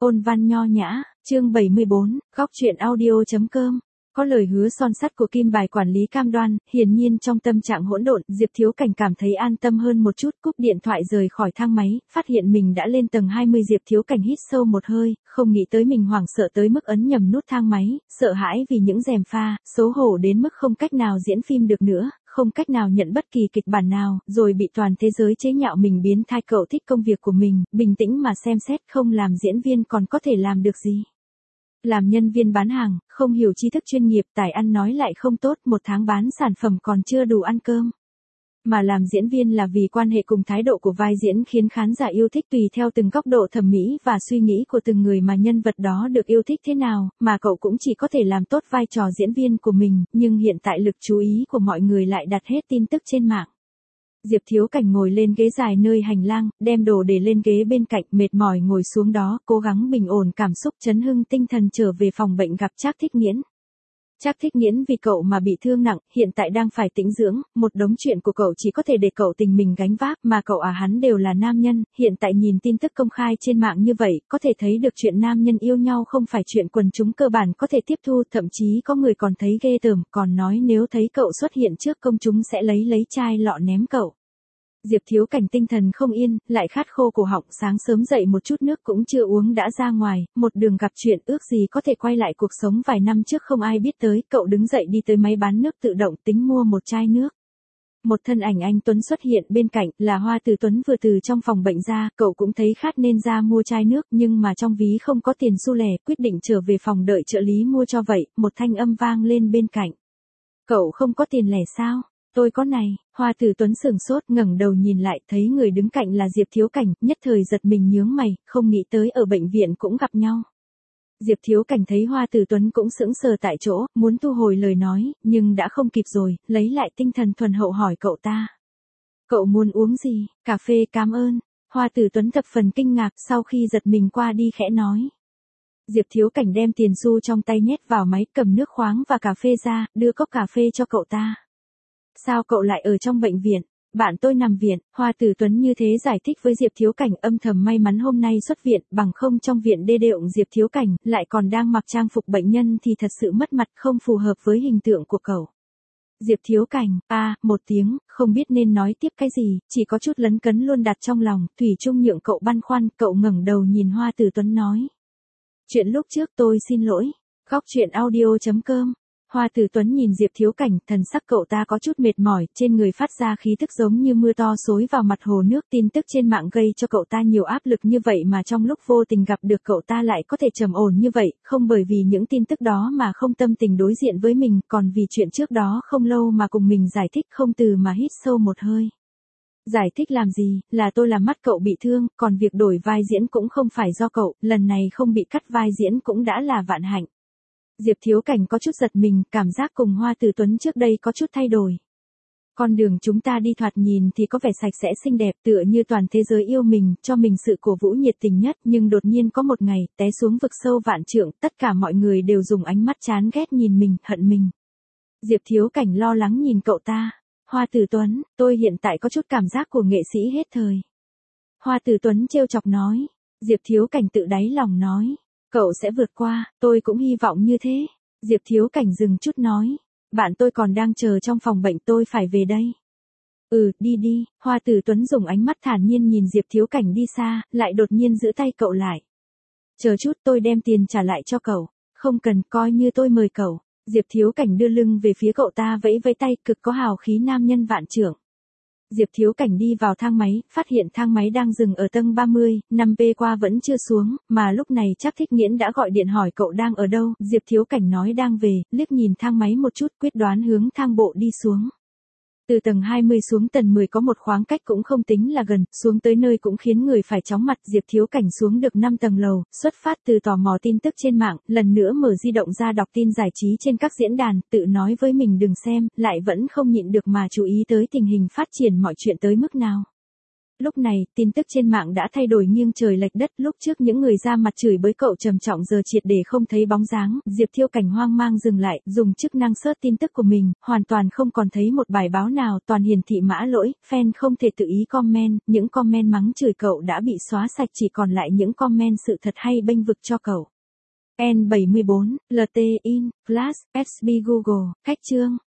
Ôn văn nho nhã, chương 74, góc truyện audio.com. Có lời hứa son sắt của Kim Bài quản lý cam đoan, hiển nhiên trong tâm trạng hỗn độn, Diệp Thiếu Cảnh cảm thấy an tâm hơn một chút, cúp điện thoại rời khỏi thang máy, phát hiện mình đã lên tầng 20. Diệp Thiếu Cảnh hít sâu một hơi, không nghĩ tới mình hoảng sợ tới mức ấn nhầm nút thang máy, sợ hãi vì những rèm pha, xấu hổ đến mức không cách nào diễn phim được nữa, không cách nào nhận bất kỳ kịch bản nào, rồi bị toàn thế giới chế nhạo mình biến thái. Cậu thích công việc của mình, bình tĩnh mà xem xét, không làm diễn viên còn có thể làm được gì. Làm nhân viên bán hàng, không hiểu tri thức chuyên nghiệp, tài ăn nói lại không tốt, một tháng bán sản phẩm còn chưa đủ ăn cơm. Mà làm diễn viên là vì quan hệ cùng thái độ của vai diễn khiến khán giả yêu thích, tùy theo từng góc độ thẩm mỹ và suy nghĩ của từng người mà nhân vật đó được yêu thích thế nào, mà cậu cũng chỉ có thể làm tốt vai trò diễn viên của mình, nhưng hiện tại lực chú ý của mọi người lại đặt hết tin tức trên mạng. Diệp Thiếu Cảnh ngồi lên ghế dài nơi hành lang, đem đồ để lên ghế bên cạnh, mệt mỏi ngồi xuống đó, cố gắng bình ổn cảm xúc, trấn hưng tinh thần trở về phòng bệnh gặp Trác Thích Nghiễn. Trác Thích Nghiễn vì cậu mà bị thương nặng, hiện tại đang phải tĩnh dưỡng, một đống chuyện của cậu chỉ có thể để cậu tình mình gánh vác, mà cậu hắn đều là nam nhân, hiện tại nhìn tin tức công khai trên mạng như vậy, có thể thấy được chuyện nam nhân yêu nhau không phải chuyện quần chúng cơ bản có thể tiếp thu, thậm chí có người còn thấy ghê tởm, còn nói nếu thấy cậu xuất hiện trước công chúng sẽ lấy chai lọ ném cậu. Diệp Thiếu Cảnh tinh thần không yên, lại khát khô cổ họng, sáng sớm dậy một chút nước cũng chưa uống đã ra ngoài, một đường gặp chuyện, ước gì có thể quay lại cuộc sống vài năm trước không ai biết tới. Cậu đứng dậy đi tới máy bán nước tự động, tính mua một chai nước. Một thân ảnh anh Tuấn xuất hiện bên cạnh, là Hoa Từ Tuấn vừa từ trong phòng bệnh ra, cậu cũng thấy khát nên ra mua chai nước, nhưng mà trong ví không có tiền xu lẻ, quyết định trở về phòng đợi trợ lý mua cho vậy, một thanh âm vang lên bên cạnh. Cậu không có tiền lẻ sao? Tôi có này. Hoa Từ Tuấn sửng sốt, ngẩng đầu nhìn lại, thấy người đứng cạnh là Diệp Thiếu Cảnh, nhất thời giật mình nhướng mày, không nghĩ tới ở bệnh viện cũng gặp nhau. Diệp Thiếu Cảnh thấy Hoa Từ Tuấn cũng sững sờ tại chỗ, muốn thu hồi lời nói, nhưng đã không kịp rồi, lấy lại tinh thần thuần hậu hỏi cậu ta. Cậu muốn uống gì? Cà phê, cảm ơn. Hoa Từ Tuấn thập phần kinh ngạc, sau khi giật mình qua đi khẽ nói. Diệp Thiếu Cảnh đem tiền xu trong tay nhét vào máy, cầm nước khoáng và cà phê ra, đưa cốc cà phê cho cậu ta. Sao cậu lại ở trong bệnh viện? Bạn tôi nằm viện. Hoa Từ Tuấn như thế giải thích với Diệp Thiếu Cảnh, âm thầm may mắn hôm nay xuất viện, bằng không trong viện đê đệm Diệp Thiếu Cảnh, lại còn đang mặc trang phục bệnh nhân thì thật sự mất mặt, không phù hợp với hình tượng của cậu. Diệp Thiếu Cảnh, một tiếng, không biết nên nói tiếp cái gì, chỉ có chút lấn cấn luôn đặt trong lòng, thủy chung nhượng cậu băn khoăn, cậu ngẩng đầu nhìn Hoa Từ Tuấn nói. Chuyện lúc trước tôi xin lỗi. Góc truyện audio.com. Hoa Từ Tuấn nhìn Diệp Thiếu Cảnh, thần sắc cậu ta có chút mệt mỏi, trên người phát ra khí tức giống như mưa to xối vào mặt hồ nước. Tin tức trên mạng gây cho cậu ta nhiều áp lực như vậy mà trong lúc vô tình gặp được cậu ta lại có thể trầm ổn như vậy, không bởi vì những tin tức đó mà không tâm tình đối diện với mình, còn vì chuyện trước đó không lâu mà cùng mình giải thích, không từ mà hít sâu một hơi. Giải thích làm gì, là tôi làm mắt cậu bị thương, còn việc đổi vai diễn cũng không phải do cậu, lần này không bị cắt vai diễn cũng đã là vạn hạnh. Diệp Thiếu Cảnh có chút giật mình, cảm giác cùng Hoa Từ Tuấn trước đây có chút thay đổi. Con đường chúng ta đi thoạt nhìn thì có vẻ sạch sẽ xinh đẹp, tựa như toàn thế giới yêu mình, cho mình sự cổ vũ nhiệt tình nhất, nhưng đột nhiên có một ngày, té xuống vực sâu vạn trượng, tất cả mọi người đều dùng ánh mắt chán ghét nhìn mình, hận mình. Diệp Thiếu Cảnh lo lắng nhìn cậu ta. Hoa Từ Tuấn, tôi hiện tại có chút cảm giác của nghệ sĩ hết thời. Hoa Từ Tuấn trêu chọc nói. Diệp Thiếu Cảnh tự đáy lòng nói. Cậu sẽ vượt qua, tôi cũng hy vọng như thế. Diệp Thiếu Cảnh dừng chút nói. Bạn tôi còn đang chờ trong phòng bệnh, tôi phải về đây. Đi đi. Hoa Từ Tuấn dùng ánh mắt thản nhiên nhìn Diệp Thiếu Cảnh đi xa, lại đột nhiên giữ tay cậu lại. Chờ chút, tôi đem tiền trả lại cho cậu. Không cần, coi như tôi mời cậu. Diệp Thiếu Cảnh đưa lưng về phía cậu ta, vẫy vẫy tay, cực có hào khí nam nhân vạn trưởng. Diệp Thiếu Cảnh đi vào thang máy, phát hiện thang máy đang dừng ở tầng 30, 5B qua vẫn chưa xuống, mà lúc này Trác Thích Nghiễn đã gọi điện hỏi cậu đang ở đâu. Diệp Thiếu Cảnh nói đang về, liếc nhìn thang máy một chút, quyết đoán hướng thang bộ đi xuống. Từ tầng 20 xuống tầng 10 có một khoảng cách cũng không tính là gần, xuống tới nơi cũng khiến người phải chóng mặt. Diệp Thiếu Cảnh xuống được 5 tầng lầu, xuất phát từ tò mò tin tức trên mạng, lần nữa mở di động ra đọc tin giải trí trên các diễn đàn, tự nói với mình đừng xem, lại vẫn không nhịn được mà chú ý tới tình hình phát triển mọi chuyện tới mức nào. Lúc này, tin tức trên mạng đã thay đổi nghiêng trời lệch đất, lúc trước những người ra mặt chửi bới cậu trầm trọng giờ triệt để không thấy bóng dáng, Diệp Thiêu Cảnh hoang mang dừng lại, dùng chức năng search tin tức của mình, hoàn toàn không còn thấy một bài báo nào, toàn hiển thị mã lỗi, fan không thể tự ý comment, những comment mắng chửi cậu đã bị xóa sạch, chỉ còn lại những comment sự thật hay bênh vực cho cậu. N74, LT In, Flash, SB Google, Khách chương.